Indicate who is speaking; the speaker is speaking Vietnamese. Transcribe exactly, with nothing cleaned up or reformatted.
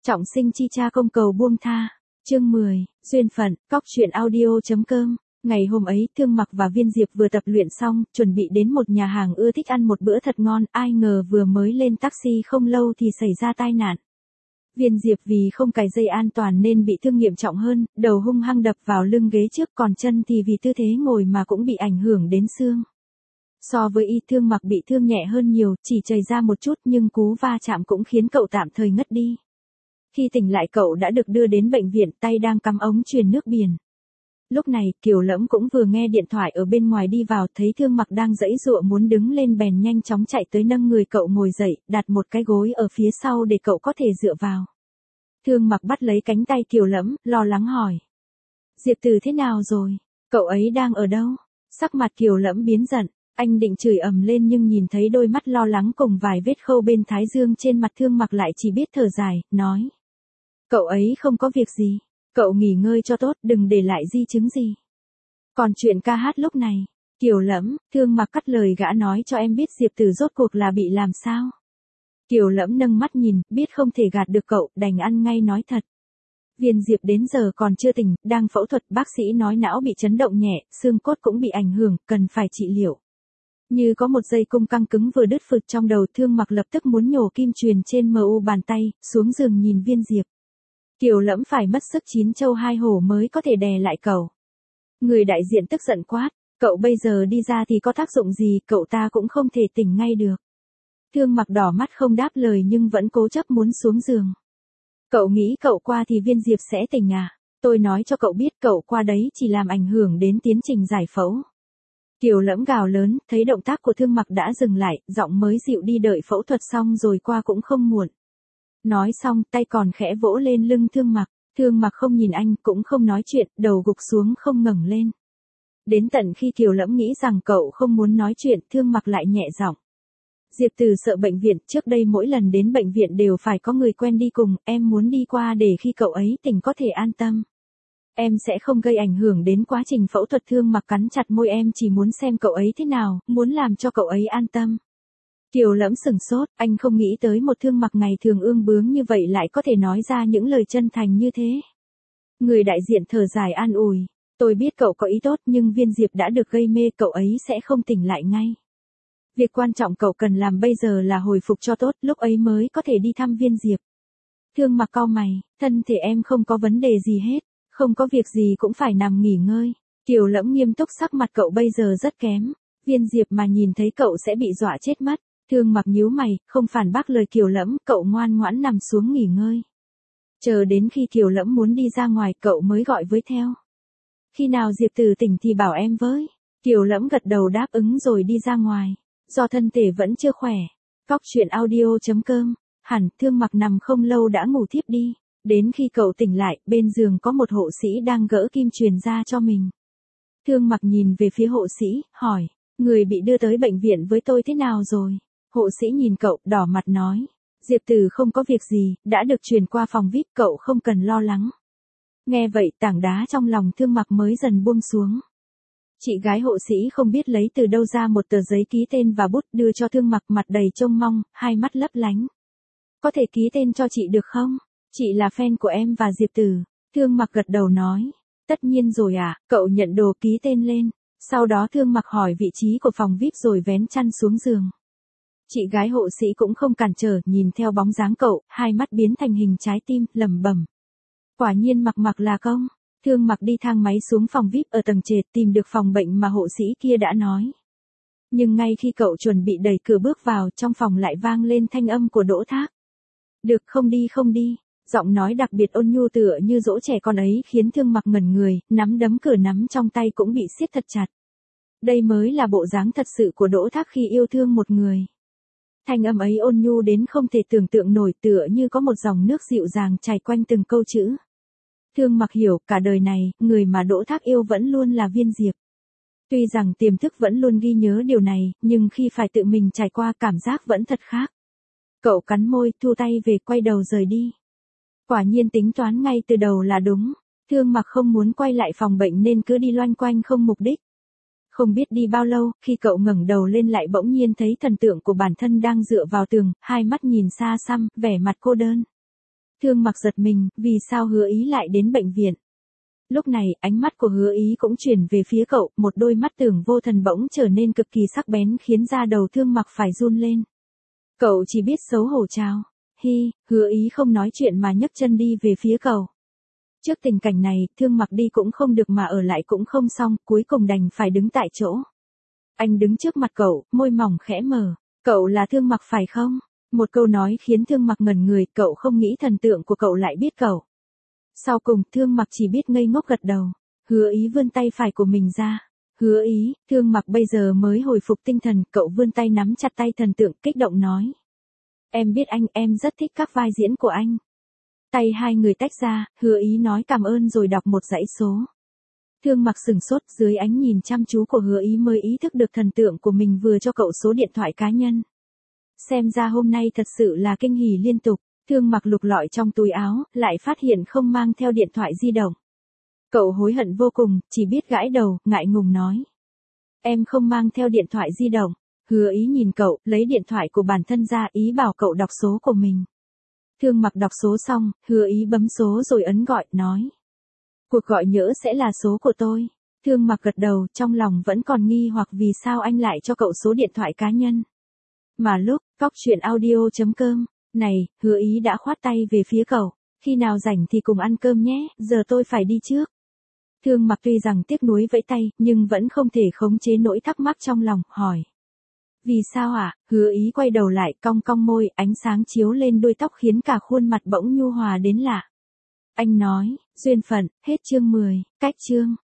Speaker 1: Trọng sinh chi cha công cầu buông tha. Chương mười, duyên phận, cóc truyện audio.com. Ngày hôm ấy, Thương Mặc và Viên Diệp vừa tập luyện xong, chuẩn bị đến một nhà hàng ưa thích ăn một bữa thật ngon, ai ngờ vừa mới lên taxi không lâu thì xảy ra tai nạn. Viên Diệp vì không cài dây an toàn nên bị thương nghiêm trọng hơn, đầu hung hăng đập vào lưng ghế trước, còn chân thì vì tư thế ngồi mà cũng bị ảnh hưởng đến xương. So với y, Thương Mặc bị thương nhẹ hơn nhiều, chỉ chảy ra một chút nhưng cú va chạm cũng khiến cậu tạm thời ngất đi. Khi tỉnh lại cậu đã được đưa đến bệnh viện, tay đang cắm ống truyền nước biển. Lúc này, Kiều Lẫm cũng vừa nghe điện thoại ở bên ngoài đi vào, thấy Thương Mặc đang giãy giụa muốn đứng lên bèn nhanh chóng chạy tới nâng người cậu ngồi dậy, đặt một cái gối ở phía sau để cậu có thể dựa vào. Thương Mặc bắt lấy cánh tay Kiều Lẫm, lo lắng hỏi. Diệp Từ thế nào rồi? Cậu ấy đang ở đâu? Sắc mặt Kiều Lẫm biến giận, anh định chửi ầm lên nhưng nhìn thấy đôi mắt lo lắng cùng vài vết khâu bên thái dương trên mặt Thương Mặc lại chỉ biết thở dài, nói. Cậu ấy không có việc gì. Cậu nghỉ ngơi cho tốt, đừng để lại di chứng gì. Còn chuyện ca hát lúc này, Kiều Lẫm, Thương Mặc cắt lời gã, nói cho em biết Diệp Từ rốt cuộc là bị làm sao. Kiều Lẫm nâng mắt nhìn, biết không thể gạt được cậu, đành ăn ngay nói thật. Viên Diệp đến giờ còn chưa tỉnh, đang phẫu thuật, bác sĩ nói não bị chấn động nhẹ, xương cốt cũng bị ảnh hưởng, cần phải trị liệu. Như có một dây cung căng cứng vừa đứt phực trong đầu, Thương Mặc lập tức muốn nhổ kim truyền trên mờ u bàn tay, xuống giường nhìn Viên Diệp. Kiều Lẫm phải mất sức chín châu hai hổ mới có thể đè lại cậu. Người đại diện tức giận quát, cậu bây giờ đi ra thì có tác dụng gì, cậu ta cũng không thể tỉnh ngay được. Thương Mặc đỏ mắt không đáp lời nhưng vẫn cố chấp muốn xuống giường. Cậu nghĩ cậu qua thì Viên Diệp sẽ tỉnh à? Tôi nói cho cậu biết cậu qua đấy chỉ làm ảnh hưởng đến tiến trình giải phẫu. Kiều Lẫm gào lớn, thấy động tác của Thương Mặc đã dừng lại, giọng mới dịu đi, đợi phẫu thuật xong rồi qua cũng không muộn. Nói xong, tay còn khẽ vỗ lên lưng Thương Mặc. Thương Mặc không nhìn anh, cũng không nói chuyện, đầu gục xuống không ngẩng lên. Đến tận khi Kiều Lẫm nghĩ rằng cậu không muốn nói chuyện, Thương Mặc lại nhẹ giọng. Diệp Từ sợ bệnh viện, trước đây mỗi lần đến bệnh viện đều phải có người quen đi cùng, em muốn đi qua để khi cậu ấy tỉnh có thể an tâm. Em sẽ không gây ảnh hưởng đến quá trình phẫu thuật. Thương Mặc cắn chặt môi, em chỉ muốn xem cậu ấy thế nào, muốn làm cho cậu ấy an tâm. Kiều Lẫm sừng sốt, anh không nghĩ tới một Thương Mặc ngày thường ương bướng như vậy lại có thể nói ra những lời chân thành như thế. Người đại diện thở dài an ủi, tôi biết cậu có ý tốt nhưng Viên Diệp đã được gây mê, cậu ấy sẽ không tỉnh lại ngay. Việc quan trọng cậu cần làm bây giờ là hồi phục cho tốt, lúc ấy mới có thể đi thăm Viên Diệp. Thương Mặc cau mày, thân thể em không có vấn đề gì hết, không có việc gì cũng phải nằm nghỉ ngơi. Kiều Lẫm nghiêm túc, sắc mặt cậu bây giờ rất kém, Viên Diệp mà nhìn thấy cậu sẽ bị dọa chết mất. Thương Mặc nhíu mày, không phản bác lời Kiều Lẫm, cậu ngoan ngoãn nằm xuống nghỉ ngơi. Chờ đến khi Kiều Lẫm muốn đi ra ngoài cậu mới gọi với theo. Khi nào Diệp Từ tỉnh thì bảo em với. Kiều Lẫm gật đầu đáp ứng rồi đi ra ngoài. Do thân thể vẫn chưa khỏe. Cóc truyện audio.com. Hẳn, Thương Mặc nằm không lâu đã ngủ thiếp đi. Đến khi cậu tỉnh lại, bên giường có một hộ sĩ đang gỡ kim truyền ra cho mình. Thương Mặc nhìn về phía hộ sĩ, hỏi, người bị đưa tới bệnh viện với tôi thế nào rồi? Hộ sĩ nhìn cậu, đỏ mặt nói, Diệp Từ không có việc gì, đã được truyền qua phòng vi ai pi, cậu không cần lo lắng. Nghe vậy, tảng đá trong lòng Thương Mặc mới dần buông xuống. Chị gái hộ sĩ không biết lấy từ đâu ra một tờ giấy ký tên và bút, đưa cho Thương Mặc, mặt đầy trông mong, hai mắt lấp lánh. Có thể ký tên cho chị được không? Chị là fan của em và Diệp Từ. Thương Mặc gật đầu nói, tất nhiên rồi ạ, à. Cậu nhận đồ ký tên lên. Sau đó Thương Mặc hỏi vị trí của phòng vi ai pi rồi vén chăn xuống giường. Chị gái hộ sĩ cũng không cản trở, nhìn theo bóng dáng cậu, hai mắt biến thành hình trái tim, lẩm bẩm. Quả nhiên Mặc Mặc là công. Thương Mặc đi thang máy xuống phòng vi ai pi ở tầng trệt, tìm được phòng bệnh mà hộ sĩ kia đã nói. Nhưng ngay khi cậu chuẩn bị đẩy cửa bước vào, trong phòng lại vang lên thanh âm của Đỗ Thác. Được, không đi không đi. Giọng nói đặc biệt ôn nhu tựa như dỗ trẻ con ấy khiến Thương Mặc ngẩn người, nắm đấm cửa nắm trong tay cũng bị siết thật chặt. Đây mới là bộ dáng thật sự của Đỗ Thác khi yêu thương một người. Thanh âm ấy ôn nhu đến không thể tưởng tượng nổi, tựa như có một dòng nước dịu dàng chảy quanh từng câu chữ. Thương Mặc hiểu, cả đời này, người mà Đỗ Thác yêu vẫn luôn là Viên Diệp. Tuy rằng tiềm thức vẫn luôn ghi nhớ điều này, nhưng khi phải tự mình trải qua cảm giác vẫn thật khác. Cậu cắn môi, thu tay về, quay đầu rời đi. Quả nhiên tính toán ngay từ đầu là đúng. Thương Mặc không muốn quay lại phòng bệnh nên cứ đi loanh quanh không mục đích. Không biết đi bao lâu, khi cậu ngẩng đầu lên lại bỗng nhiên thấy thần tượng của bản thân đang dựa vào tường, hai mắt nhìn xa xăm, vẻ mặt cô đơn. Thương Mặc giật mình, vì sao Hứa Ý lại đến bệnh viện? Lúc này, ánh mắt của Hứa Ý cũng chuyển về phía cậu, một đôi mắt tưởng vô thần bỗng trở nên cực kỳ sắc bén khiến da đầu Thương Mặc phải run lên. Cậu chỉ biết xấu hổ chào. Hi, Hứa Ý không nói chuyện mà nhấc chân đi về phía cậu. Trước tình cảnh này, Thương Mặc đi cũng không được mà ở lại cũng không xong, cuối cùng đành phải đứng tại chỗ. Anh đứng trước mặt cậu, môi mỏng khẽ mở. Cậu là Thương Mặc phải không? Một câu nói khiến Thương Mặc ngẩn người, cậu không nghĩ thần tượng của cậu lại biết cậu. Sau cùng, Thương Mặc chỉ biết ngây ngốc gật đầu. Hứa Ý vươn tay phải của mình ra. Hứa Ý, Thương Mặc bây giờ mới hồi phục tinh thần, cậu vươn tay nắm chặt tay thần tượng, kích động nói. Em biết anh, em rất thích các vai diễn của anh. Tay hai người tách ra, Hứa Ý nói cảm ơn rồi đọc một dãy số. Thương Mặc sửng sốt, dưới ánh nhìn chăm chú của Hứa Ý mới ý thức được thần tượng của mình vừa cho cậu số điện thoại cá nhân. Xem ra hôm nay thật sự là kinh hỉ liên tục. Thương Mặc lục lọi trong túi áo, lại phát hiện không mang theo điện thoại di động. Cậu hối hận vô cùng, chỉ biết gãi đầu, ngại ngùng nói. Em không mang theo điện thoại di động. Hứa Ý nhìn cậu, lấy điện thoại của bản thân ra, ý bảo cậu đọc số của mình. Thương Mặc đọc số xong, Hứa Ý bấm số rồi ấn gọi, nói. Cuộc gọi nhỡ sẽ là số của tôi. Thương Mặc gật đầu, trong lòng vẫn còn nghi hoặc vì sao anh lại cho cậu số điện thoại cá nhân. Mà lúc, cóc truyện audio chấm com, này, Hứa Ý đã khoát tay về phía cậu. Khi nào rảnh thì cùng ăn cơm nhé, giờ tôi phải đi trước. Thương Mặc tuy rằng tiếc nuối vẫy tay, nhưng vẫn không thể khống chế nỗi thắc mắc trong lòng, hỏi. Vì sao ạ? À? Hứa Ý quay đầu lại, cong cong môi, ánh sáng chiếu lên đuôi tóc khiến cả khuôn mặt bỗng nhu hòa đến lạ. Anh nói, duyên phận, hết chương mười, cách chương.